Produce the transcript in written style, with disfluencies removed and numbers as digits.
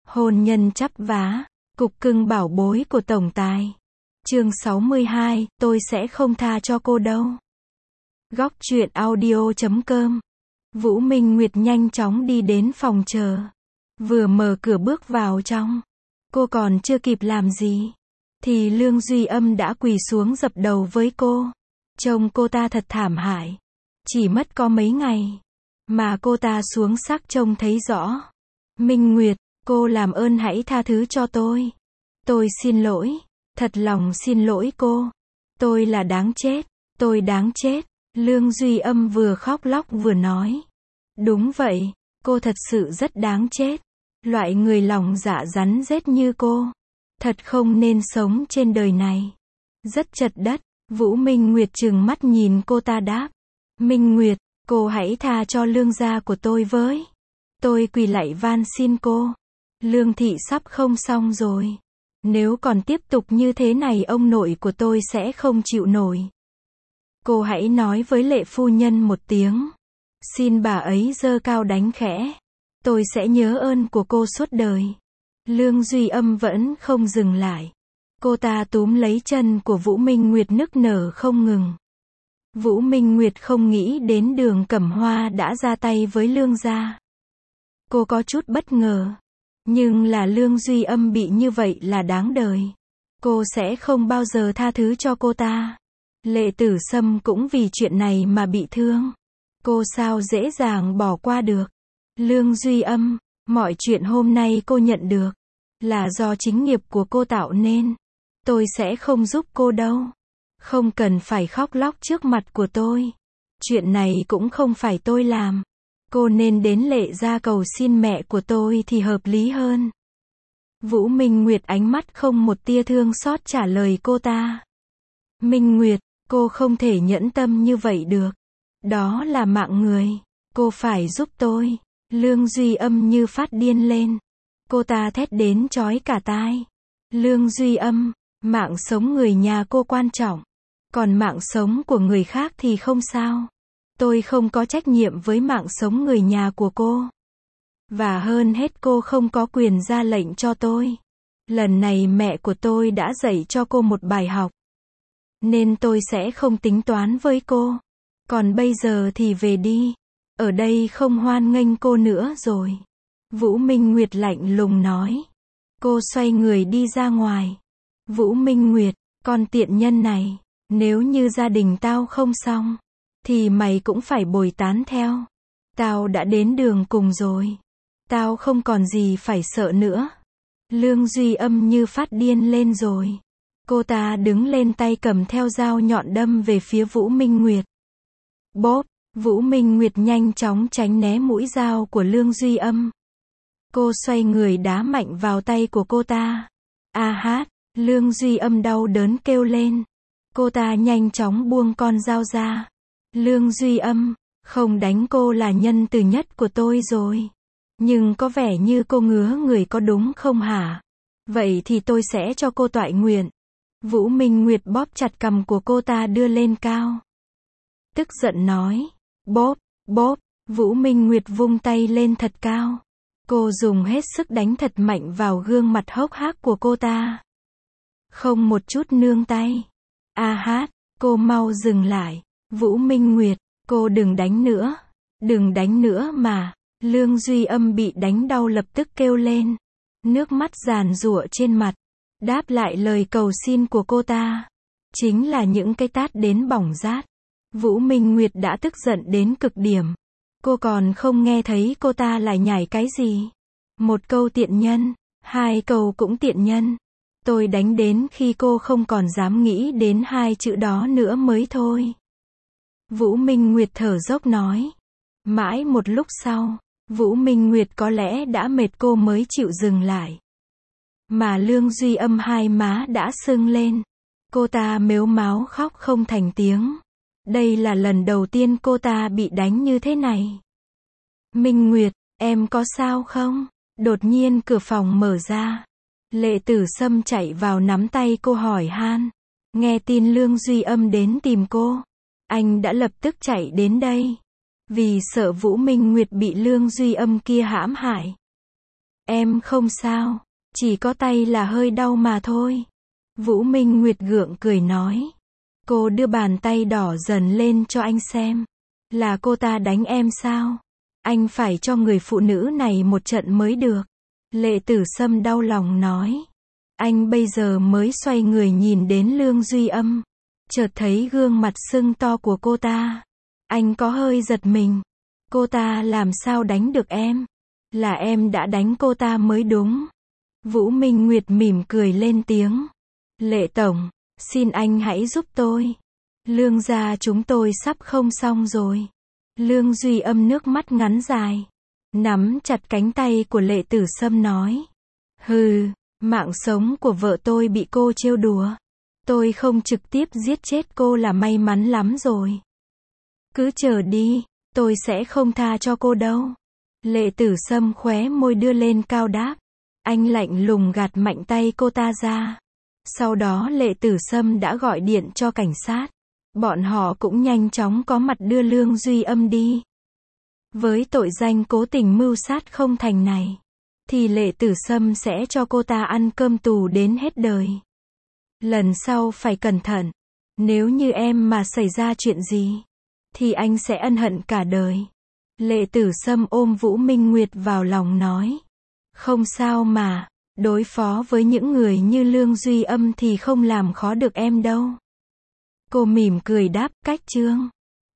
Hôn nhân chắp vá, cục cưng bảo bối của tổng tài. Chương 62, tôi sẽ không tha cho cô đâu. Góc truyện audio.com. Vũ Minh Nguyệt nhanh chóng đi đến phòng chờ. Vừa mở cửa bước vào trong, cô còn chưa kịp làm gì, thì Lương Duy Âm đã quỳ xuống dập đầu với cô. Trông cô ta thật thảm hại. Chỉ mất có mấy ngày, mà cô ta xuống sắc trông thấy rõ. Minh Nguyệt, cô làm ơn hãy tha thứ cho tôi. Tôi xin lỗi, thật lòng xin lỗi cô. Tôi là đáng chết, tôi đáng chết. Lương Duy Âm vừa khóc lóc vừa nói. Đúng vậy, cô thật sự rất đáng chết. Loại người lòng dạ rắn rết như cô, thật không nên sống trên đời này. Rất chật đất, Vũ Minh Nguyệt trừng mắt nhìn cô ta đáp. Minh Nguyệt, cô hãy tha cho Lương gia của tôi với. Tôi quỳ lạy van xin cô. Lương thị sắp không xong rồi. Nếu còn tiếp tục như thế này ông nội của tôi sẽ không chịu nổi. Cô hãy nói với Lệ phu nhân một tiếng. Xin bà ấy giơ cao đánh khẽ. Tôi sẽ nhớ ơn của cô suốt đời. Lương Duy Âm vẫn không dừng lại. Cô ta túm lấy chân của Vũ Minh Nguyệt nức nở không ngừng. Vũ Minh Nguyệt không nghĩ đến Đường Cẩm Hoa đã ra tay với Lương gia. Cô có chút bất ngờ. Nhưng là Lương Duy Âm bị như vậy là đáng đời. Cô sẽ không bao giờ tha thứ cho cô ta. Lệ Tử Sâm cũng vì chuyện này mà bị thương. Cô sao dễ dàng bỏ qua được. Lương Duy Âm, mọi chuyện hôm nay cô nhận được là do chính nghiệp của cô tạo nên. Tôi sẽ không giúp cô đâu. Không cần phải khóc lóc trước mặt của tôi. Chuyện này cũng không phải tôi làm. Cô nên đến Lệ gia cầu xin mẹ của tôi thì hợp lý hơn. Vũ Minh Nguyệt ánh mắt không một tia thương xót trả lời cô ta. Minh Nguyệt, cô không thể nhẫn tâm như vậy được. Đó là mạng người. Cô phải giúp tôi. Lương Duy Âm như phát điên lên. Cô ta thét đến chói cả tai. Lương Duy Âm, mạng sống người nhà cô quan trọng. Còn mạng sống của người khác thì không sao. Tôi không có trách nhiệm với mạng sống người nhà của cô. Và hơn hết cô không có quyền ra lệnh cho tôi. Lần này mẹ của tôi đã dạy cho cô một bài học. Nên tôi sẽ không tính toán với cô. Còn bây giờ thì về đi. Ở đây không hoan nghênh cô nữa rồi. Vũ Minh Nguyệt lạnh lùng nói. Cô xoay người đi ra ngoài. Vũ Minh Nguyệt, con tiện nhân này. Nếu như gia đình tao không xong, thì mày cũng phải bồi tán theo. Tao đã đến đường cùng rồi. Tao không còn gì phải sợ nữa. Lương Duy Âm như phát điên lên rồi. Cô ta đứng lên tay cầm theo dao nhọn đâm về phía Vũ Minh Nguyệt. Bóp, Vũ Minh Nguyệt nhanh chóng tránh né mũi dao của Lương Duy Âm. Cô xoay người đá mạnh vào tay của cô ta. A hát, Lương Duy Âm đau đớn kêu lên. Cô ta nhanh chóng buông con dao ra. Lương Duy Âm, không đánh cô là nhân từ nhất của tôi rồi. Nhưng có vẻ như cô ngứa người có đúng không hả? Vậy thì tôi sẽ cho cô toại nguyện. Vũ Minh Nguyệt bóp chặt cằm của cô ta đưa lên cao. Tức giận nói. Bóp, bóp, Vũ Minh Nguyệt vung tay lên thật cao. Cô dùng hết sức đánh thật mạnh vào gương mặt hốc hác của cô ta. Không một chút nương tay. A hát, cô mau dừng lại. Vũ Minh Nguyệt, cô đừng đánh nữa. Đừng đánh nữa mà. Lương Duy Âm bị đánh đau lập tức kêu lên. Nước mắt giàn giụa trên mặt. Đáp lại lời cầu xin của cô ta. Chính là những cái tát đến bỏng rát. Vũ Minh Nguyệt đã tức giận đến cực điểm. Cô còn không nghe thấy cô ta lại nhảy cái gì. Một câu tiện nhân, hai câu cũng tiện nhân. Tôi đánh đến khi cô không còn dám nghĩ đến hai chữ đó nữa mới thôi. Vũ Minh Nguyệt thở dốc nói. Mãi một lúc sau, Vũ Minh Nguyệt có lẽ đã mệt cô mới chịu dừng lại. Mà Lương Duy Âm hai má đã sưng lên. Cô ta mếu máo khóc không thành tiếng. Đây là lần đầu tiên cô ta bị đánh như thế này. Minh Nguyệt, em có sao không? Đột nhiên cửa phòng mở ra. Lệ Tử Sâm chạy vào nắm tay cô hỏi han. Nghe tin Lương Duy Âm đến tìm cô. Anh đã lập tức chạy đến đây. Vì sợ Vũ Minh Nguyệt bị Lương Duy Âm kia hãm hại. Em không sao, chỉ có tay là hơi đau mà thôi. Vũ Minh Nguyệt gượng cười nói. Cô đưa bàn tay đỏ dần lên cho anh xem. Là cô ta đánh em sao? Anh phải cho người phụ nữ này một trận mới được. Lệ Tử Sâm đau lòng nói. Anh bây giờ mới xoay người nhìn đến Lương Duy Âm. Chợt thấy gương mặt sưng to của cô ta. Anh có hơi giật mình. Cô ta làm sao đánh được em? Là em đã đánh cô ta mới đúng. Vũ Minh Nguyệt mỉm cười lên tiếng. Lệ Tổng, xin anh hãy giúp tôi. Lương gia chúng tôi sắp không xong rồi. Lương Duy Âm nước mắt ngắn dài. Nắm chặt cánh tay của Lệ Tử Sâm nói. Hừ, mạng sống của vợ tôi bị cô trêu đùa. Tôi không trực tiếp giết chết cô là may mắn lắm rồi. Cứ chờ đi, tôi sẽ không tha cho cô đâu. Lệ Tử Sâm khóe môi đưa lên cao đáp. Anh lạnh lùng gạt mạnh tay cô ta ra. Sau đó Lệ Tử Sâm đã gọi điện cho cảnh sát. Bọn họ cũng nhanh chóng có mặt đưa Lương Duy Âm đi. Với tội danh cố tình mưu sát không thành này, thì Lệ Tử Sâm sẽ cho cô ta ăn cơm tù đến hết đời. Lần sau phải cẩn thận. Nếu như em mà xảy ra chuyện gì, thì anh sẽ ân hận cả đời. Lệ Tử Sâm ôm Vũ Minh Nguyệt vào lòng nói. Không sao mà, đối phó với những người như Lương Duy Âm thì không làm khó được em đâu. Cô mỉm cười đáp, cách chương.